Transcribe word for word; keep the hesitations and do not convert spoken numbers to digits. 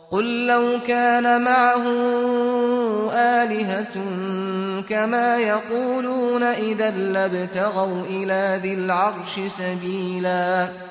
قُل لَّوْ كَانَ مَعَهُ آلِهَةٌ كَمَا يَقُولُونَ إِذًا لَّابْتَغَوْا إِلَىٰ ذِي الْعَرْشِ سَبِيلًا